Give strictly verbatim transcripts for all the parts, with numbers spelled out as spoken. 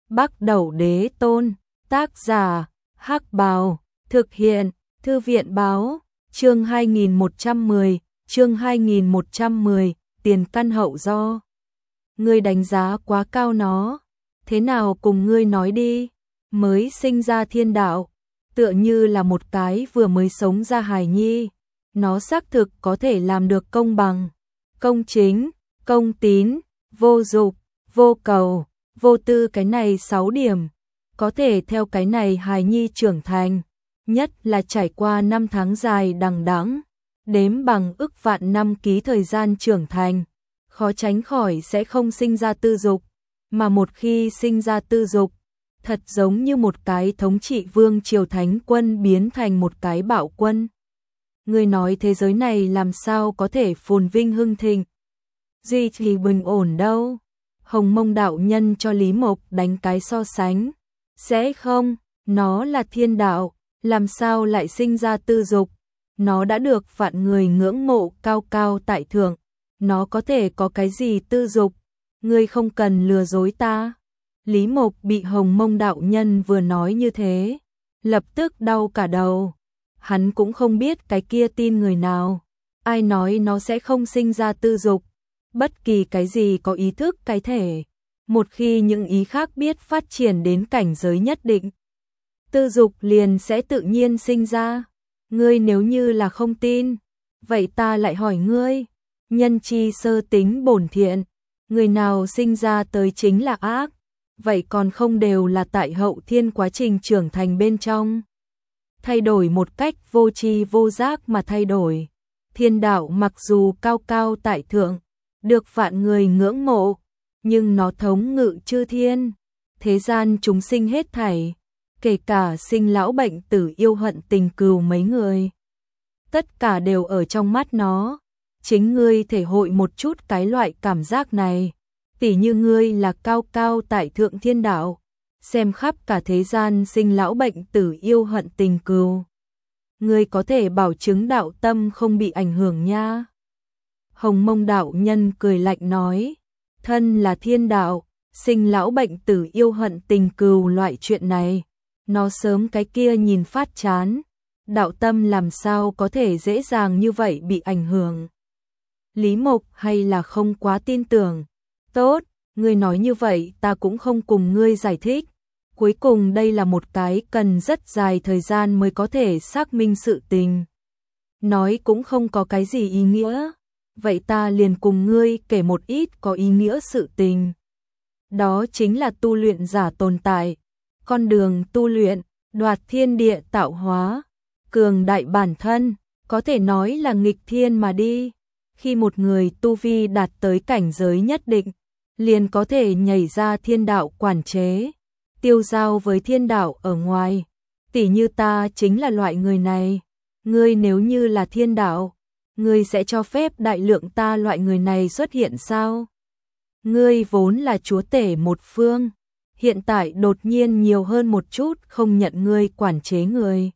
Bắc Đẩu Đế Tôn, tác giả, Hắc Bào, thực hiện, Thư viện báo, chương hai nghìn một trăm mười, chương hai nghìn một trăm mười, tiền căn hậu do. Ngươi đánh giá quá cao nó, thế nào cùng ngươi nói đi, mới sinh ra thiên đạo, tựa như là một cái vừa mới sống ra hài nhi, nó xác thực có thể làm được công bằng, công chính, công tín, vô dục, vô cầu, vô tư cái này sáu điểm, có thể theo cái này hài nhi trưởng thành, nhất là trải qua năm tháng dài đằng đẵng, đếm bằng ức vạn năm ký thời gian trưởng thành, khó tránh khỏi sẽ không sinh ra tư dục, mà một khi sinh ra tư dục, thật giống như một cái thống trị vương triều thánh quân biến thành một cái bạo quân. Ngươi nói thế giới này làm sao có thể phồn vinh hưng thịnh, duy trì bình ổn đâu? Hồng Mông đạo nhân cho Lý Mộc đánh cái so sánh. Sẽ không, nó là thiên đạo, làm sao lại sinh ra tư dục? Nó đã được vạn người ngưỡng mộ cao cao tại thượng, nó có thể có cái gì tư dục? Ngươi không cần lừa dối ta. Lý Mộc bị Hồng Mông đạo nhân vừa nói như thế, lập tức đau cả đầu. Hắn cũng không biết cái kia tin người nào, ai nói nó sẽ không sinh ra tư dục. Bất kỳ cái gì có ý thức cái thể, một khi những ý khác biết phát triển đến cảnh giới nhất định, tư dục liền sẽ tự nhiên sinh ra. Ngươi nếu như là không tin, vậy ta lại hỏi ngươi, nhân chi sơ tính bổn thiện, người nào sinh ra tới chính là ác, vậy còn không đều là tại hậu thiên quá trình trưởng thành bên trong, thay đổi một cách vô tri vô giác mà thay đổi. Thiên đạo mặc dù cao cao tại thượng, được vạn người ngưỡng mộ, nhưng nó thống ngự chư thiên, thế gian chúng sinh hết thảy, kể cả sinh lão bệnh tử yêu hận tình cừu mấy người, tất cả đều ở trong mắt nó. Chính ngươi thể hội một chút cái loại cảm giác này, tỉ như ngươi là cao cao tại thượng thiên đạo, xem khắp cả thế gian sinh lão bệnh tử yêu hận tình cừu, ngươi có thể bảo chứng đạo tâm không bị ảnh hưởng nha. Hồng Mông đạo nhân cười lạnh nói, thân là thiên đạo, sinh lão bệnh tử yêu hận tình cừu loại chuyện này, nó sớm cái kia nhìn phát chán, đạo tâm làm sao có thể dễ dàng như vậy bị ảnh hưởng. Lý Mộc hay là không quá tin tưởng. Tốt, ngươi nói như vậy ta cũng không cùng ngươi giải thích. Cuối cùng đây là một cái cần rất dài thời gian mới có thể xác minh sự tình. Nói cũng không có cái gì ý nghĩa. Vậy ta liền cùng ngươi kể một ít có ý nghĩa sự tình. Đó chính là tu luyện giả tồn tại. Con đường tu luyện, đoạt thiên địa tạo hóa, cường đại bản thân, có thể nói là nghịch thiên mà đi. Khi một người tu vi đạt tới cảnh giới nhất định, liền có thể nhảy ra thiên đạo quản chế, tiêu giao với thiên đạo ở ngoài. Tỉ như ta chính là loại người này. Ngươi nếu như là thiên đạo, ngươi sẽ cho phép đại lượng ta loại người này xuất hiện sao? Ngươi vốn là chúa tể một phương, hiện tại đột nhiên nhiều hơn một chút không nhận ngươi quản chế người.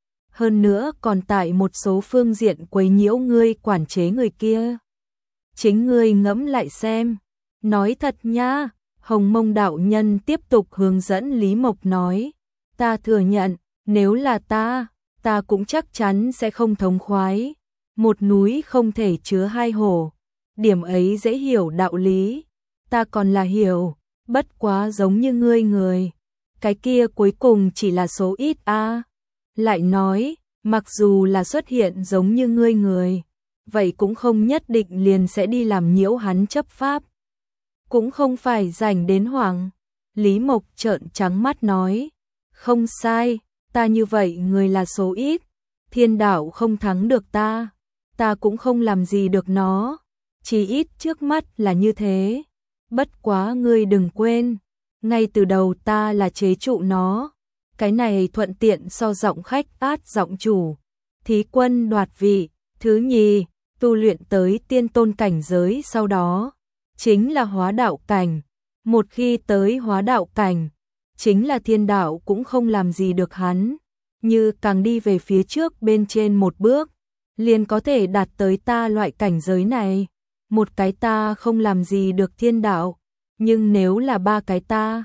Hơn nữa còn tại một số phương diện quấy nhiễu ngươi quản chế người kia. Chính ngươi ngẫm lại xem. Nói thật nha, Hồng Mông đạo nhân tiếp tục hướng dẫn Lý Mộc nói, ta thừa nhận, nếu là ta, ta cũng chắc chắn sẽ không thống khoái. Một núi không thể chứa hai hổ, điểm ấy dễ hiểu đạo lý, ta còn là hiểu, bất quá giống như ngươi người, cái kia cuối cùng chỉ là số ít a. À. Lại nói, mặc dù là xuất hiện giống như ngươi người, vậy cũng không nhất định liền sẽ đi làm nhiễu hắn chấp pháp. Cũng không phải rảnh đến hoảng. Lý Mộc trợn trắng mắt nói, không sai, ta như vậy người là số ít, thiên đạo không thắng được ta, ta cũng không làm gì được nó, chỉ ít trước mắt là như thế. Bất quá ngươi đừng quên, ngay từ đầu ta là chế trụ nó. Cái này thuận tiện so giọng khách át giọng chủ. Thí quân đoạt vị, thứ nhì, tu luyện tới tiên tôn cảnh giới sau đó, chính là hóa đạo cảnh. Một khi tới hóa đạo cảnh, chính là thiên đạo cũng không làm gì được hắn. Như càng đi về phía trước bên trên một bước, liền có thể đạt tới ta loại cảnh giới này. Một cái ta không làm gì được thiên đạo, nhưng nếu là ba cái ta,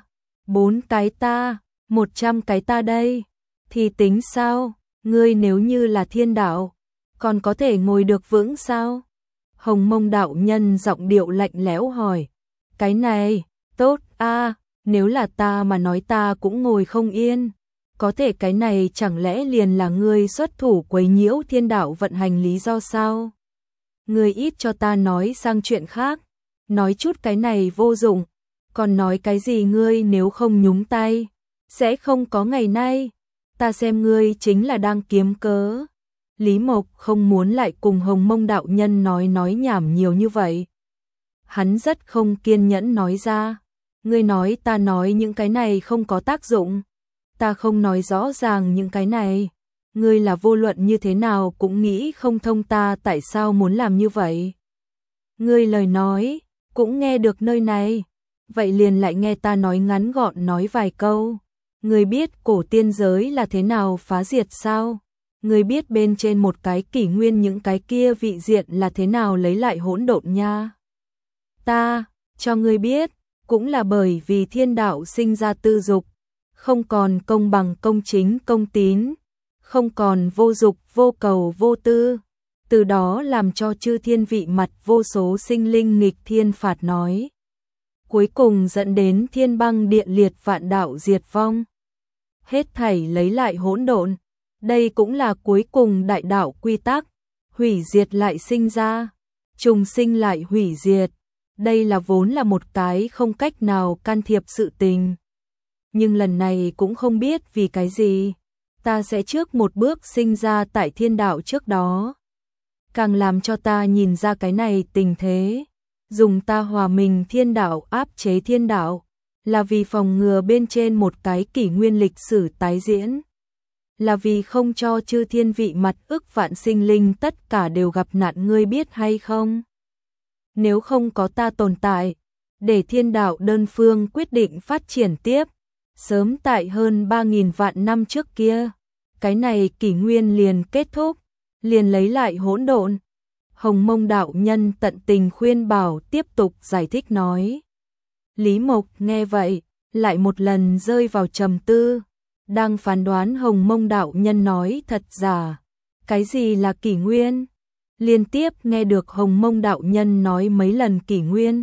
Bốn cái ta, một trăm cái ta đây, thì tính sao? Ngươi nếu như là thiên đạo, còn có thể ngồi được vững sao? Hồng Mông đạo nhân giọng điệu lạnh lẽo hỏi. Cái này, tốt a, nếu là ta mà nói ta cũng ngồi không yên. Có thể cái này chẳng lẽ liền là ngươi xuất thủ quấy nhiễu thiên đạo vận hành lý do sao? Ngươi ít cho ta nói sang chuyện khác, nói chút cái này vô dụng, còn nói cái gì ngươi nếu không nhúng tay, sẽ không có ngày nay, ta xem ngươi chính là đang kiếm cớ. Lý Mộc không muốn lại cùng Hồng Mông đạo nhân nói nói nhảm nhiều như vậy. Hắn rất không kiên nhẫn nói ra, ngươi nói ta nói những cái này không có tác dụng, ta không nói rõ ràng những cái này, ngươi là vô luận như thế nào cũng nghĩ không thông ta tại sao muốn làm như vậy. Ngươi lời nói, cũng nghe được nơi này, vậy liền lại nghe ta nói ngắn gọn nói vài câu. Ngươi biết cổ tiên giới là thế nào phá diệt sao? Ngươi biết bên trên một cái kỷ nguyên những cái kia vị diện là thế nào lấy lại hỗn độn nha? Ta, cho ngươi biết, cũng là bởi vì thiên đạo sinh ra tư dục, không còn công bằng công chính công tín, không còn vô dục vô cầu vô tư, từ đó làm cho chư thiên vị mặt vô số sinh linh nghịch thiên phạt nói. Cuối cùng dẫn đến thiên băng địa liệt vạn đạo diệt vong. Hết thảy lấy lại hỗn độn, đây cũng là cuối cùng đại đạo quy tắc, hủy diệt lại sinh ra, trùng sinh lại hủy diệt. Đây là vốn là một cái không cách nào can thiệp sự tình. Nhưng lần này cũng không biết vì cái gì, ta sẽ trước một bước sinh ra tại thiên đạo trước đó. Càng làm cho ta nhìn ra cái này tình thế, dùng ta hòa mình thiên đạo áp chế thiên đạo, là vì phòng ngừa bên trên một cái kỷ nguyên lịch sử tái diễn. Là vì không cho chư thiên vị mặt ức vạn sinh linh tất cả đều gặp nạn, ngươi biết hay không? Nếu không có ta tồn tại, để thiên đạo đơn phương quyết định phát triển tiếp, sớm tại hơn ba nghìn vạn năm trước kia, cái này kỷ nguyên liền kết thúc, liền lấy lại hỗn độn. Hồng Mông đạo nhân tận tình khuyên bảo tiếp tục giải thích nói. Lý Mộc nghe vậy, lại một lần rơi vào trầm tư, đang phán đoán Hồng Mông đạo nhân nói thật giả. Cái gì là kỷ nguyên? Liên tiếp nghe được Hồng Mông đạo nhân nói mấy lần kỷ nguyên.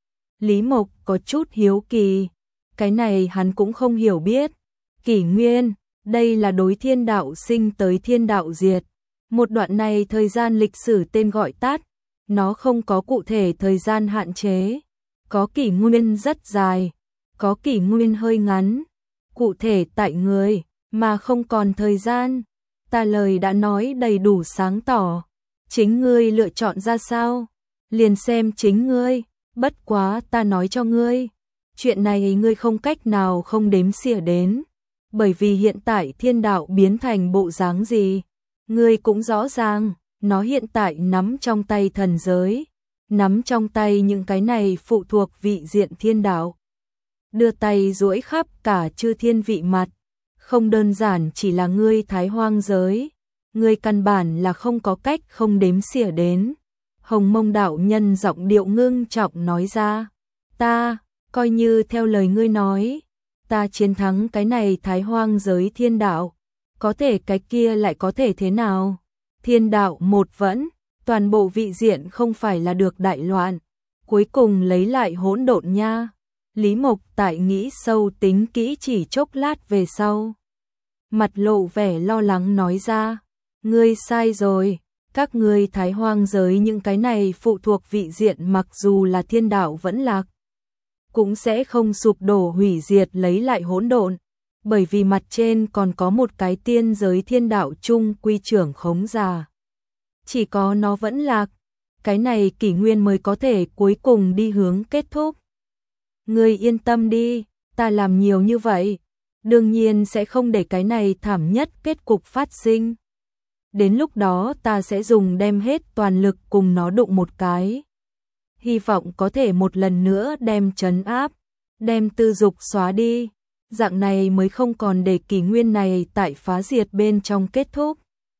Lý Mộc có chút hiếu kỳ, cái này hắn cũng không hiểu biết. Kỷ nguyên, đây là đối thiên đạo sinh tới thiên đạo diệt. Một đoạn này thời gian lịch sử tên gọi tắt, nó không có cụ thể thời gian hạn chế. Có kỷ nguyên rất dài, có kỷ nguyên hơi ngắn, cụ thể tại người, mà không còn thời gian. Ta lời đã nói đầy đủ sáng tỏ, chính ngươi lựa chọn ra sao, liền xem chính ngươi, bất quá ta nói cho ngươi, chuyện này ngươi không cách nào không đếm xỉa đến, bởi vì hiện tại thiên đạo biến thành bộ dáng gì, ngươi cũng rõ ràng, nó hiện tại nắm trong tay thần giới, nắm trong tay những cái này phụ thuộc vị diện thiên đạo. Đưa tay duỗi khắp cả chư thiên vị mặt, không đơn giản chỉ là ngươi thái hoang giới, ngươi căn bản là không có cách không đếm xỉa đến. Hồng Mông đạo nhân giọng điệu ngưng trọng nói ra, ta, coi như theo lời ngươi nói, ta chiến thắng cái này thái hoang giới thiên đạo, có thể cái kia lại có thể thế nào? Thiên đạo một vẫn, toàn bộ vị diện không phải là được đại loạn, cuối cùng lấy lại hỗn độn nha. Lý Mộc tại nghĩ sâu tính kỹ chỉ chốc lát về sau. Mặt lộ vẻ lo lắng nói ra, ngươi sai rồi, các ngươi thái hoang giới những cái này phụ thuộc vị diện mặc dù là thiên đạo vẫn lạc, cũng sẽ không sụp đổ hủy diệt lấy lại hỗn độn, bởi vì mặt trên còn có một cái tiên giới thiên đạo chung quy trưởng khống già. Chỉ có nó vẫn lạc, cái này kỷ nguyên mới có thể cuối cùng đi hướng kết thúc. Ngươi yên tâm đi, ta làm nhiều như vậy, đương nhiên sẽ không để cái này thảm nhất kết cục phát sinh. Đến lúc đó ta sẽ dùng đem hết toàn lực cùng nó đụng một cái. Hy vọng có thể một lần nữa đem trấn áp, đem tư dục xóa đi, dạng này mới không còn để kỷ nguyên này tại phá diệt bên trong kết thúc.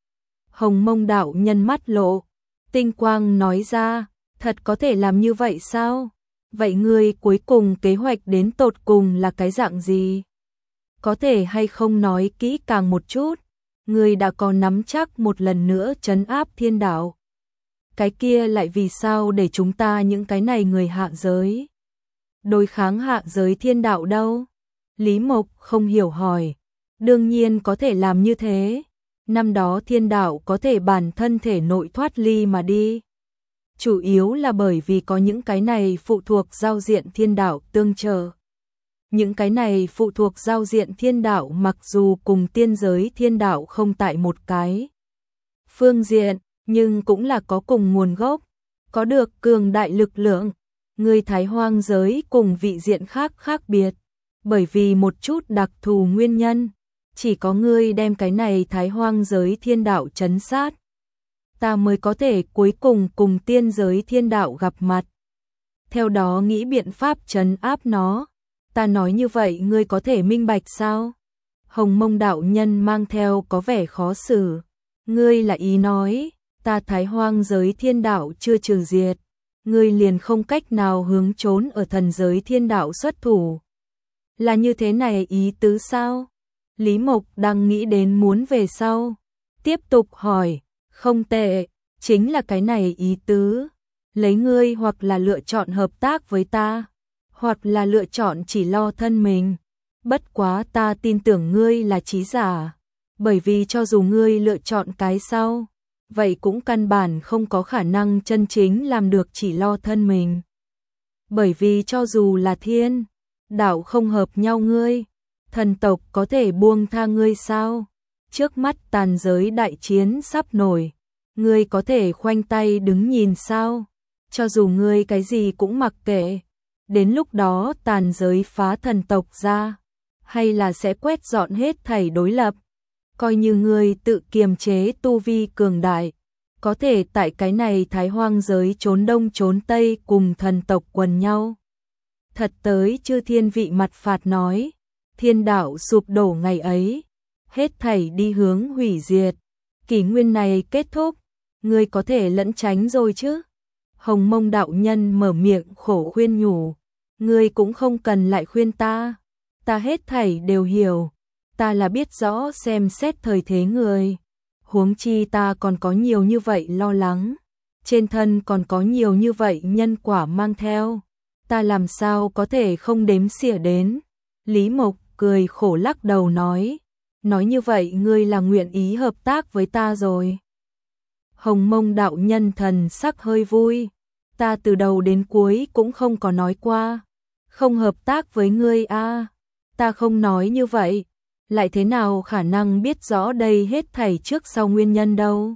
Hồng Mông đạo nhân mắt lộ, tinh quang nói ra, thật có thể làm như vậy sao? Vậy ngươi cuối cùng kế hoạch đến tột cùng là cái dạng gì? Có thể hay không nói kỹ càng một chút? Ngươi đã có nắm chắc một lần nữa trấn áp thiên đạo. Cái kia lại vì sao để chúng ta những cái này người hạ giới đối kháng hạ giới thiên đạo đâu? Lý Mộc không hiểu hỏi. Đương nhiên có thể làm như thế. Năm đó thiên đạo có thể bản thân thể nội thoát ly mà đi. Chủ yếu là bởi vì có những cái này phụ thuộc giao diện thiên đạo tương trợ. Những cái này phụ thuộc giao diện thiên đạo mặc dù cùng tiên giới thiên đạo không tại một cái phương diện, nhưng cũng là có cùng nguồn gốc, có được cường đại lực lượng. Người Thái Hoang giới cùng vị diện khác khác biệt, bởi vì một chút đặc thù nguyên nhân, chỉ có ngươi đem cái này Thái Hoang giới thiên đạo trấn sát, ta mới có thể cuối cùng cùng tiên giới thiên đạo gặp mặt. Theo đó nghĩ biện pháp trấn áp nó. Ta nói như vậy ngươi có thể minh bạch sao? Hồng Mông đạo nhân mang theo có vẻ khó xử. Ngươi là ý nói, ta Thái Hoang giới thiên đạo chưa trừ diệt, ngươi liền không cách nào hướng trốn ở thần giới thiên đạo xuất thủ. Là như thế này ý tứ sao? Lý Mộc đang nghĩ đến muốn về sau. Tiếp tục hỏi, không tệ, chính là cái này ý tứ. Lấy ngươi hoặc là lựa chọn hợp tác với ta, hoặc là lựa chọn chỉ lo thân mình. Bất quá ta tin tưởng ngươi là trí giả, bởi vì cho dù ngươi lựa chọn cái sau, vậy cũng căn bản không có khả năng chân chính làm được chỉ lo thân mình. Bởi vì cho dù là thiên đạo không hợp nhau ngươi, thần tộc có thể buông tha ngươi sao? Trước mắt tàn giới đại chiến sắp nổi, ngươi có thể khoanh tay đứng nhìn sao? Cho dù ngươi cái gì cũng mặc kệ, đến lúc đó tàn giới phá thần tộc ra, hay là sẽ quét dọn hết thảy đối lập. Coi như ngươi tự kiềm chế tu vi cường đại, có thể tại cái này Thái Hoang giới trốn đông trốn tây cùng thần tộc quần nhau. Thật tới chư thiên vị mặt phạt nói, thiên đạo sụp đổ ngày ấy, hết thảy đi hướng hủy diệt, kỷ nguyên này kết thúc, ngươi có thể lẫn tránh rồi chứ? Hồng Mông đạo nhân mở miệng khổ khuyên nhủ, ngươi cũng không cần lại khuyên ta, ta hết thảy đều hiểu, ta là biết rõ xem xét thời thế người, huống chi ta còn có nhiều như vậy lo lắng, trên thân còn có nhiều như vậy nhân quả mang theo, ta làm sao có thể không đếm xỉa đến. Lý Mộc cười khổ lắc đầu nói, nói như vậy ngươi là nguyện ý hợp tác với ta rồi. Hồng Mông đạo nhân thần sắc hơi vui, ta từ đầu đến cuối cũng không có nói qua, không hợp tác với ngươi a, à, ta không nói như vậy, lại thế nào khả năng biết rõ đây hết thảy trước sau nguyên nhân đâu.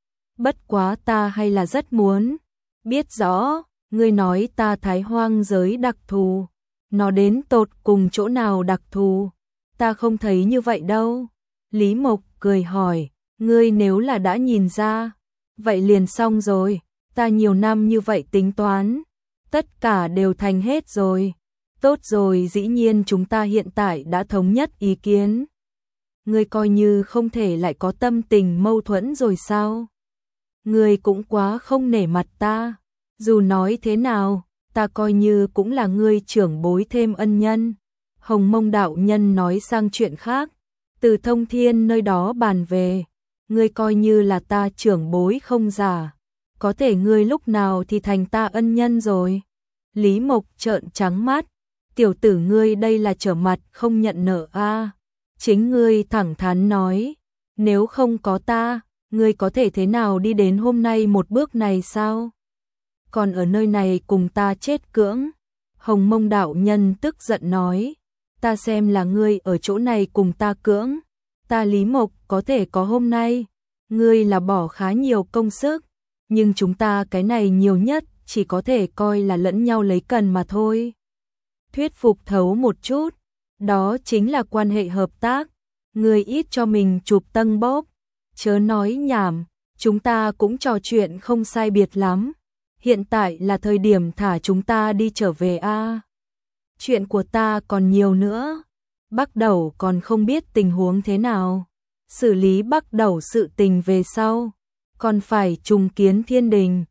Bất quá ta hay là rất muốn biết rõ, ngươi nói ta Thái Hoang giới đặc thù, nó đến tột cùng chỗ nào đặc thù, ta không thấy như vậy đâu. Lý Mộc cười hỏi, ngươi nếu là đã nhìn ra, vậy liền xong rồi, ta nhiều năm như vậy tính toán, tất cả đều thành hết rồi. Tốt rồi, dĩ nhiên chúng ta hiện tại đã thống nhất ý kiến. Ngươi coi như không thể lại có tâm tình mâu thuẫn rồi sao? Ngươi cũng quá không nể mặt ta, dù nói thế nào, ta coi như cũng là ngươi trưởng bối thêm ân nhân. Hồng Mông đạo nhân nói sang chuyện khác, từ Thông Thiên nơi đó bàn về, ngươi coi như là ta trưởng bối không giả, có thể ngươi lúc nào thì thành ta ân nhân rồi. Lý Mộc trợn trắng mắt, tiểu tử ngươi đây là trở mặt không nhận nợ a. À. Chính ngươi thẳng thắn nói, nếu không có ta, ngươi có thể thế nào đi đến hôm nay một bước này sao? Còn ở nơi này cùng ta chết cưỡng. Hồng Mông đạo nhân tức giận nói, ta xem là ngươi ở chỗ này cùng ta cưỡng, ta Lý Mộc có thể có hôm nay, ngươi là bỏ khá nhiều công sức, nhưng chúng ta cái này nhiều nhất chỉ có thể coi là lẫn nhau lấy cần mà thôi. Thuyết phục thấu một chút, đó chính là quan hệ hợp tác, ngươi ít cho mình chụp tân bóp, chớ nói nhảm, chúng ta cũng trò chuyện không sai biệt lắm, hiện tại là thời điểm thả chúng ta đi trở về a. À. Chuyện của ta còn nhiều nữa, Bắc Đầu còn không biết tình huống thế nào, xử lý Bắc Đầu sự tình về sau, còn phải trùng kiến thiên đình.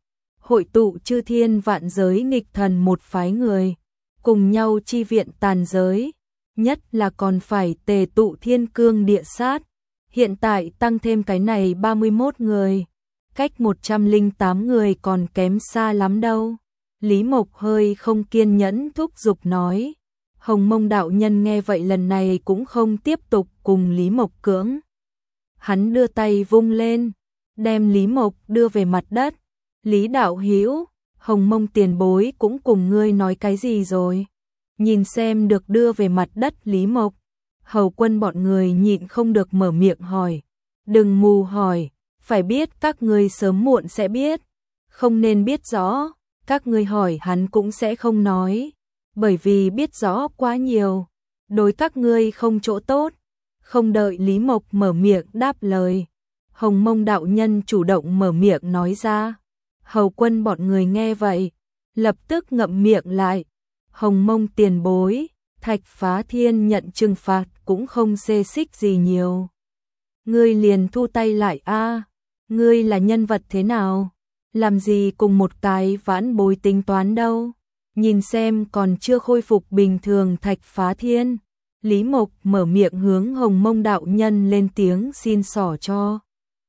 hội tụ chư thiên vạn giới nghịch thần một phái người, cùng nhau chi viện tàn giới, nhất là còn phải tề tụ thiên cương địa sát. Hiện tại tăng thêm cái này ba mươi mốt người, cách một trăm lẻ tám người còn kém xa lắm đâu. Lý Mộc hơi không kiên nhẫn thúc giục nói. Hồng Mông đạo nhân nghe vậy lần này cũng không tiếp tục cùng Lý Mộc cưỡng. Hắn đưa tay vung lên, đem Lý Mộc đưa về mặt đất. Lý đạo hữu, Hồng Mông tiền bối cũng cùng ngươi nói cái gì rồi? Nhìn xem được đưa về mặt đất Lý Mộc, Hầu Quân bọn người nhịn không được mở miệng hỏi. Đừng mù hỏi, phải biết các ngươi sớm muộn sẽ biết. Không nên biết rõ, các ngươi hỏi hắn cũng sẽ không nói. Bởi vì biết rõ quá nhiều, đối các ngươi không chỗ tốt. Không đợi Lý Mộc mở miệng đáp lời, Hồng Mông đạo nhân chủ động mở miệng nói ra. Hầu Quân bọn người nghe vậy, lập tức ngậm miệng lại. Hồng Mông tiền bối, Thạch Phá Thiên nhận trừng phạt cũng không xê xích gì nhiều. Ngươi liền thu tay lại a, ngươi là nhân vật thế nào? Làm gì cùng một cái vãn bối tính toán đâu? Nhìn xem còn chưa khôi phục bình thường Thạch Phá Thiên. Lý Mộc mở miệng hướng Hồng Mông đạo nhân lên tiếng xin xỏ cho.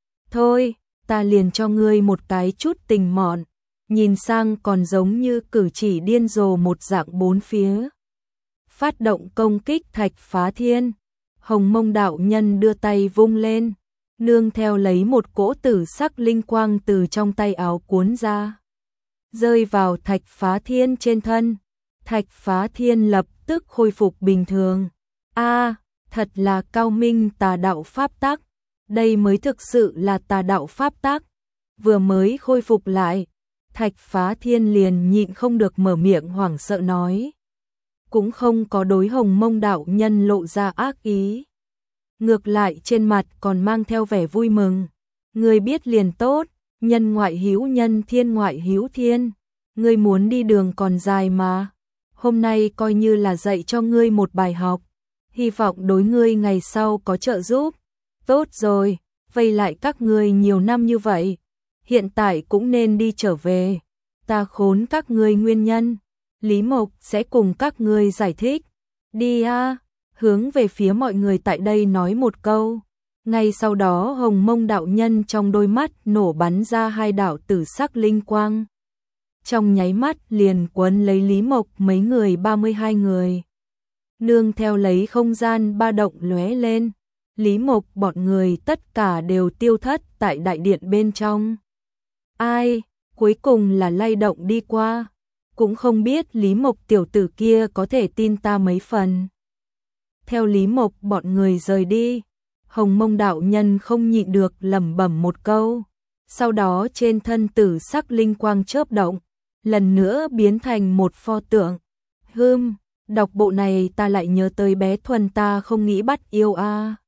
Thôi, ta liền cho ngươi một cái chút tình mọn. Nhìn sang còn giống như cử chỉ điên rồ một dạng bốn phía. Phát động công kích Thạch Phá Thiên. Hồng Mông đạo nhân đưa tay vung lên, nương theo lấy một cỗ tử sắc linh quang từ trong tay áo cuốn ra, rơi vào Thạch Phá Thiên trên thân. Thạch Phá Thiên lập tức khôi phục bình thường. A, thật là cao minh tà đạo pháp tắc. Đây mới thực sự là tà đạo pháp tắc. Vừa mới khôi phục lại, Thạch Phá Thiên liền nhịn không được mở miệng hoảng sợ nói. Cũng không có đối Hồng Mông đạo nhân lộ ra ác ý. Ngược lại trên mặt còn mang theo vẻ vui mừng. Ngươi biết liền tốt, nhân ngoại hữu nhân thiên ngoại hữu thiên. Ngươi muốn đi đường còn dài mà. Hôm nay coi như là dạy cho ngươi một bài học. Hy vọng đối ngươi ngày sau có trợ giúp. Tốt rồi, vây lại các ngươi nhiều năm như vậy. Hiện tại cũng nên đi trở về. Ta khốn các ngươi nguyên nhân. Lý Mộc sẽ cùng các ngươi giải thích. Đi a, hướng về phía mọi người tại đây nói một câu. Ngay sau đó Hồng Mông đạo nhân trong đôi mắt nổ bắn ra hai đạo tử sắc linh quang. Trong nháy mắt liền quấn lấy Lý Mộc mấy người ba mươi hai người. Nương theo lấy không gian ba động lóe lên. Lý Mộc bọn người tất cả đều tiêu thất tại đại điện bên trong. Ai, cuối cùng là lay động đi qua. Cũng không biết Lý Mộc tiểu tử kia có thể tin ta mấy phần. Theo Lý Mộc bọn người rời đi, Hồng Mông đạo nhân không nhịn được lẩm bẩm một câu. Sau đó trên thân tử sắc linh quang chớp động, lần nữa biến thành một pho tượng. Hừm, đọc bộ này ta lại nhớ tới bé Thuần ta không nghĩ bắt yêu a.